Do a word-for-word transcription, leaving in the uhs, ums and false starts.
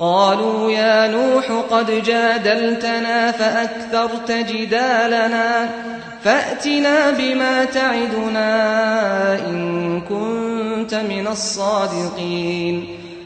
قالوا يا نوح قد جادلتنا فأكثرت جدالنا فأتنا بما تعدنا إن كنت من الصادقين